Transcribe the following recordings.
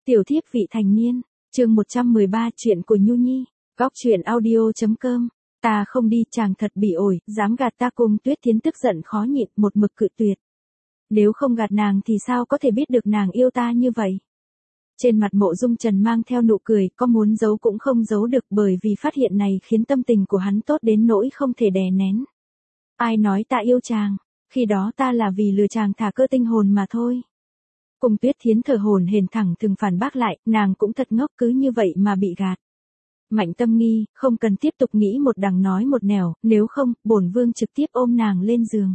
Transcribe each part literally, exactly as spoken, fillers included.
Tiểu thiếp vị thành niên, chương một trăm mười ba chuyện của Nhu Nhi, góc chuyện audio.com. Ta không đi, chàng thật bị ổi, dám gạt ta. Cung Tuyết Thiến tức giận khó nhịn, một mực cự tuyệt. Nếu không gạt nàng thì sao có thể biết được nàng yêu ta như vậy? Trên mặt Mộ Dung Trần mang theo nụ cười, có muốn giấu cũng không giấu được, bởi vì phát hiện này khiến tâm tình của hắn tốt đến nỗi không thể đè nén. Ai nói ta yêu chàng, khi đó ta là vì lừa chàng thả cơ tinh hồn mà thôi. Cung Tuyết Thiến thở hổn hển thẳng thừng phản bác lại, nàng cũng thật ngốc, cứ như vậy mà bị gạt. Mạnh Tâm Nghi, không cần tiếp tục nghĩ một đằng nói một nẻo, nếu không, bổn vương trực tiếp ôm nàng lên giường.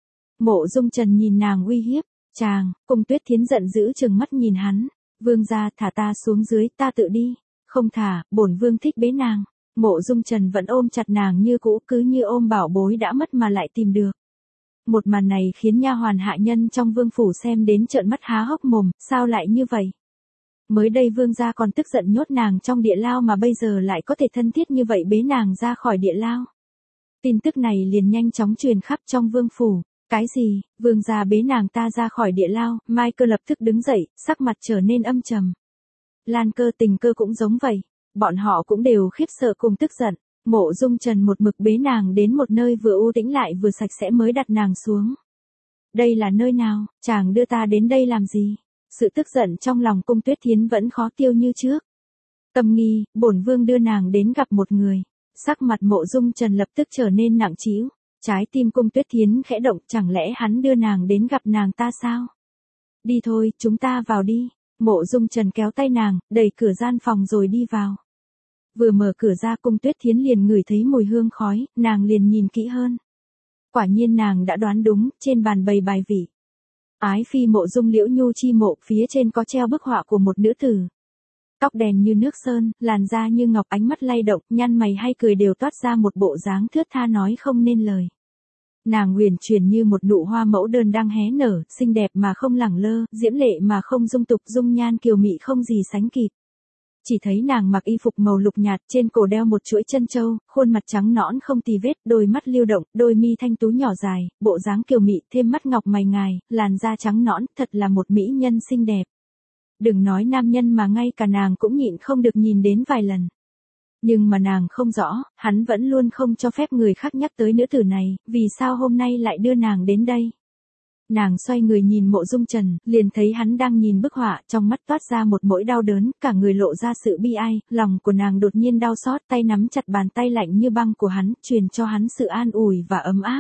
Mộ Dung Trần nhìn nàng uy hiếp, chàng. Cung Tuyết Thiến giận dữ trừng mắt nhìn hắn, vương gia, thả ta xuống dưới, ta tự đi. Không thả, bổn vương thích bế nàng. Mộ Dung Trần vẫn ôm chặt nàng như cũ, cứ như ôm bảo bối đã mất mà lại tìm được. Một màn này khiến nha hoàn hạ nhân trong vương phủ xem đến trợn mắt há hốc mồm, sao lại như vậy? Mới đây vương gia còn tức giận nhốt nàng trong địa lao mà bây giờ lại có thể thân thiết như vậy bế nàng ra khỏi địa lao. Tin tức này liền nhanh chóng truyền khắp trong vương phủ. Cái gì, vương gia bế nàng ta ra khỏi địa lao? Mai Cơ lập tức đứng dậy, sắc mặt trở nên âm trầm. Lan Cơ, Tình Cơ cũng giống vậy, bọn họ cũng đều khiếp sợ cùng tức giận. Mộ Dung Trần một mực bế nàng đến một nơi vừa u tĩnh lại vừa sạch sẽ mới đặt nàng xuống. Đây là nơi nào, chàng đưa ta đến đây làm gì? Sự tức giận trong lòng Cung Tuyết Thiến vẫn khó tiêu như trước. Tâm Nghi, bổn vương đưa nàng đến gặp một người. Sắc mặt Mộ Dung Trần lập tức trở nên nặng trĩu. Trái tim Cung Tuyết Thiến khẽ động, chẳng lẽ hắn đưa nàng đến gặp nàng ta sao? Đi thôi, chúng ta vào đi. Mộ Dung Trần kéo tay nàng, đẩy cửa gian phòng rồi đi vào. Vừa mở cửa ra, Cung Tuyết Thiến liền ngửi thấy mùi hương khói, nàng liền nhìn kỹ hơn. Quả nhiên nàng đã đoán đúng, trên bàn bày bài vị. Ái phi Mộ Dung Liễu Nhu chi mộ, phía trên có treo bức họa của một nữ tử. Tóc đen như nước sơn, làn da như ngọc, ánh mắt lay động, nhăn mày hay cười đều toát ra một bộ dáng thướt tha nói không nên lời. Nàng uyển chuyển như một nụ hoa mẫu đơn đang hé nở, xinh đẹp mà không lẳng lơ, diễm lệ mà không dung tục, dung nhan kiều mị không gì sánh kịp. Chỉ thấy nàng mặc y phục màu lục nhạt, trên cổ đeo một chuỗi chân châu, khuôn mặt trắng nõn không tì vết, đôi mắt lưu động, đôi mi thanh tú nhỏ dài, bộ dáng kiều mị, thêm mắt ngọc mày ngài, làn da trắng nõn, thật là một mỹ nhân xinh đẹp. Đừng nói nam nhân mà ngay cả nàng cũng nhịn không được nhìn đến vài lần. Nhưng mà nàng không rõ, hắn vẫn luôn không cho phép người khác nhắc tới nữ tử này, vì sao hôm nay lại đưa nàng đến đây. Nàng xoay người nhìn Mộ Dung Trần, liền thấy hắn đang nhìn bức họa, trong mắt toát ra một nỗi đau đớn, cả người lộ ra sự bi ai, lòng của nàng đột nhiên đau xót, tay nắm chặt bàn tay lạnh như băng của hắn, truyền cho hắn sự an ủi và ấm áp.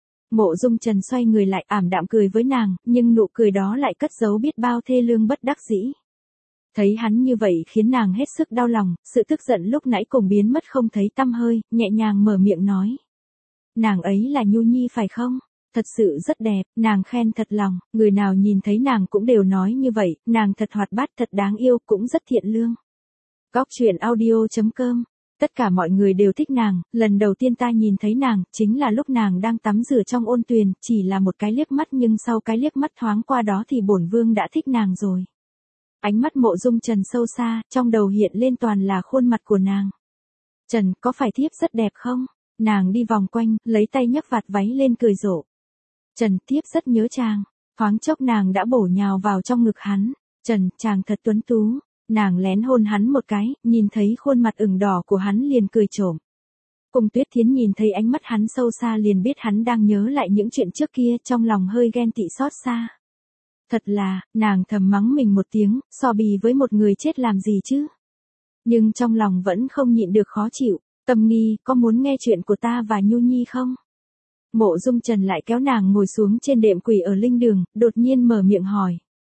Mộ Dung Trần xoay người lại, ảm đạm cười với nàng, nhưng nụ cười đó lại cất giấu biết bao thê lương bất đắc dĩ. Thấy hắn như vậy khiến nàng hết sức đau lòng, sự tức giận lúc nãy cùng biến mất không thấy tăm hơi, nhẹ nhàng mở miệng nói. Nàng ấy là Nhu Nhi phải không? Thật sự rất đẹp, nàng khen thật lòng, người nào nhìn thấy nàng cũng đều nói như vậy, nàng thật hoạt bát, thật đáng yêu, cũng rất thiện lương. Góc chuyện audio.com. Tất cả mọi người đều thích nàng, lần đầu tiên ta nhìn thấy nàng, chính là lúc nàng đang tắm rửa trong ôn tuyền, chỉ là một cái liếc mắt nhưng sau cái liếc mắt thoáng qua đó thì bổn vương đã thích nàng rồi. Ánh mắt Mộ Dung Trần sâu xa, trong đầu hiện lên toàn là khuôn mặt của nàng. Trần, có phải thiếp rất đẹp không? Nàng đi vòng quanh, lấy tay nhấc vạt váy lên cười rộ. Trần, thiếp rất nhớ chàng. Thoáng chốc nàng đã bổ nhào vào trong ngực hắn. Trần, chàng thật tuấn tú. Nàng lén hôn hắn một cái, nhìn thấy khuôn mặt ửng đỏ của hắn liền cười trộm. Cung Tuyết Thiến nhìn thấy ánh mắt hắn sâu xa liền biết hắn đang nhớ lại những chuyện trước kia, trong lòng hơi ghen tị xót xa. Thật là, nàng thầm mắng mình một tiếng, so bì với một người chết làm gì chứ. Nhưng trong lòng vẫn không nhịn được khó chịu. Tâm Nghi, có muốn nghe chuyện của ta và Nhu Nhi không? Mộ Dung Trần lại kéo nàng ngồi xuống trên đệm quỷ ở linh đường, đột nhiên mở miệng hỏi.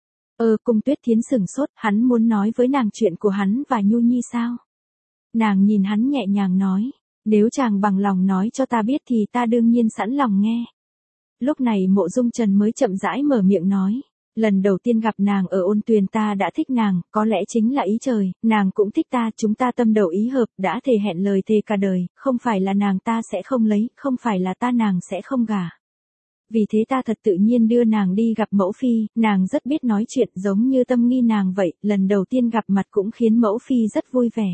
Ờ, Cung Tuyết Thiến sửng sốt, hắn muốn nói với nàng chuyện của hắn và Nhu Nhi sao? Nàng nhìn hắn nhẹ nhàng nói, nếu chàng bằng lòng nói cho ta biết thì ta đương nhiên sẵn lòng nghe. Lúc này Mộ Dung Trần mới chậm rãi mở miệng nói, lần đầu tiên gặp nàng ở ôn tuyền ta đã thích nàng, có lẽ chính là ý trời, nàng cũng thích ta, chúng ta tâm đầu ý hợp, đã thề hẹn lời thề cả đời, không phải là nàng ta sẽ không lấy, không phải là ta nàng sẽ không gả. Vì thế ta thật tự nhiên đưa nàng đi gặp mẫu phi, nàng rất biết nói chuyện giống như Tâm Nghi nàng vậy, lần đầu tiên gặp mặt cũng khiến mẫu phi rất vui vẻ.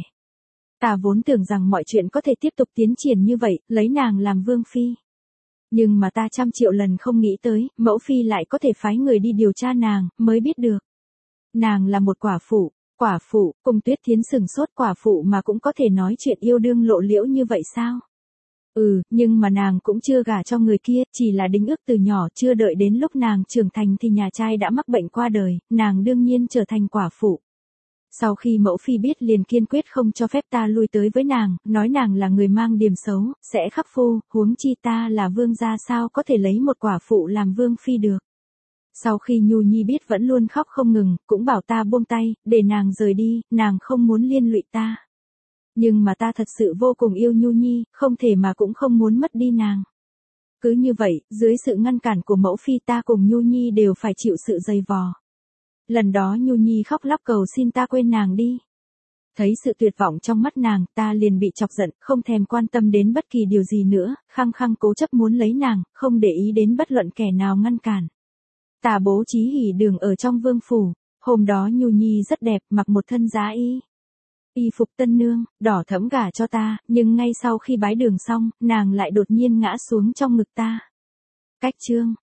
Ta vốn tưởng rằng mọi chuyện có thể tiếp tục tiến triển như vậy, lấy nàng làm vương phi. Nhưng mà ta trăm triệu lần không nghĩ tới, mẫu phi lại có thể phái người đi điều tra nàng, mới biết được. Nàng là một quả phụ, Quả phụ, Cung Tuyết Thiến sừng sốt, quả phụ mà cũng có thể nói chuyện yêu đương lộ liễu như vậy sao? Ừ, nhưng mà nàng cũng chưa gả cho người kia, chỉ là đính ước từ nhỏ, chưa đợi đến lúc nàng trưởng thành thì nhà trai đã mắc bệnh qua đời, nàng đương nhiên trở thành quả phụ. Sau khi mẫu phi biết liền kiên quyết không cho phép ta lui tới với nàng, nói nàng là người mang điềm xấu, sẽ khắc phu, huống chi ta là vương gia sao có thể lấy một quả phụ làm vương phi được. Sau khi Nhu Nhi biết vẫn luôn khóc không ngừng, cũng bảo ta buông tay, để nàng rời đi, nàng không muốn liên lụy ta. Nhưng mà ta thật sự vô cùng yêu Nhu Nhi, không thể mà cũng không muốn mất đi nàng. Cứ như vậy, dưới sự ngăn cản của mẫu phi ta cùng Nhu Nhi đều phải chịu sự dày vò. Lần đó Nhu Nhi khóc lóc cầu xin ta quên nàng đi. Thấy sự tuyệt vọng trong mắt nàng, ta liền bị chọc giận, không thèm quan tâm đến bất kỳ điều gì nữa, khăng khăng cố chấp muốn lấy nàng, không để ý đến bất luận kẻ nào ngăn cản. Ta bố trí hỉ đường ở trong vương phủ, hôm đó Nhu Nhi rất đẹp, mặc một thân giá y. Y phục tân nương, đỏ thẫm gả cho ta, nhưng ngay sau khi bái đường xong, nàng lại đột nhiên ngã xuống trong ngực ta. Cách chương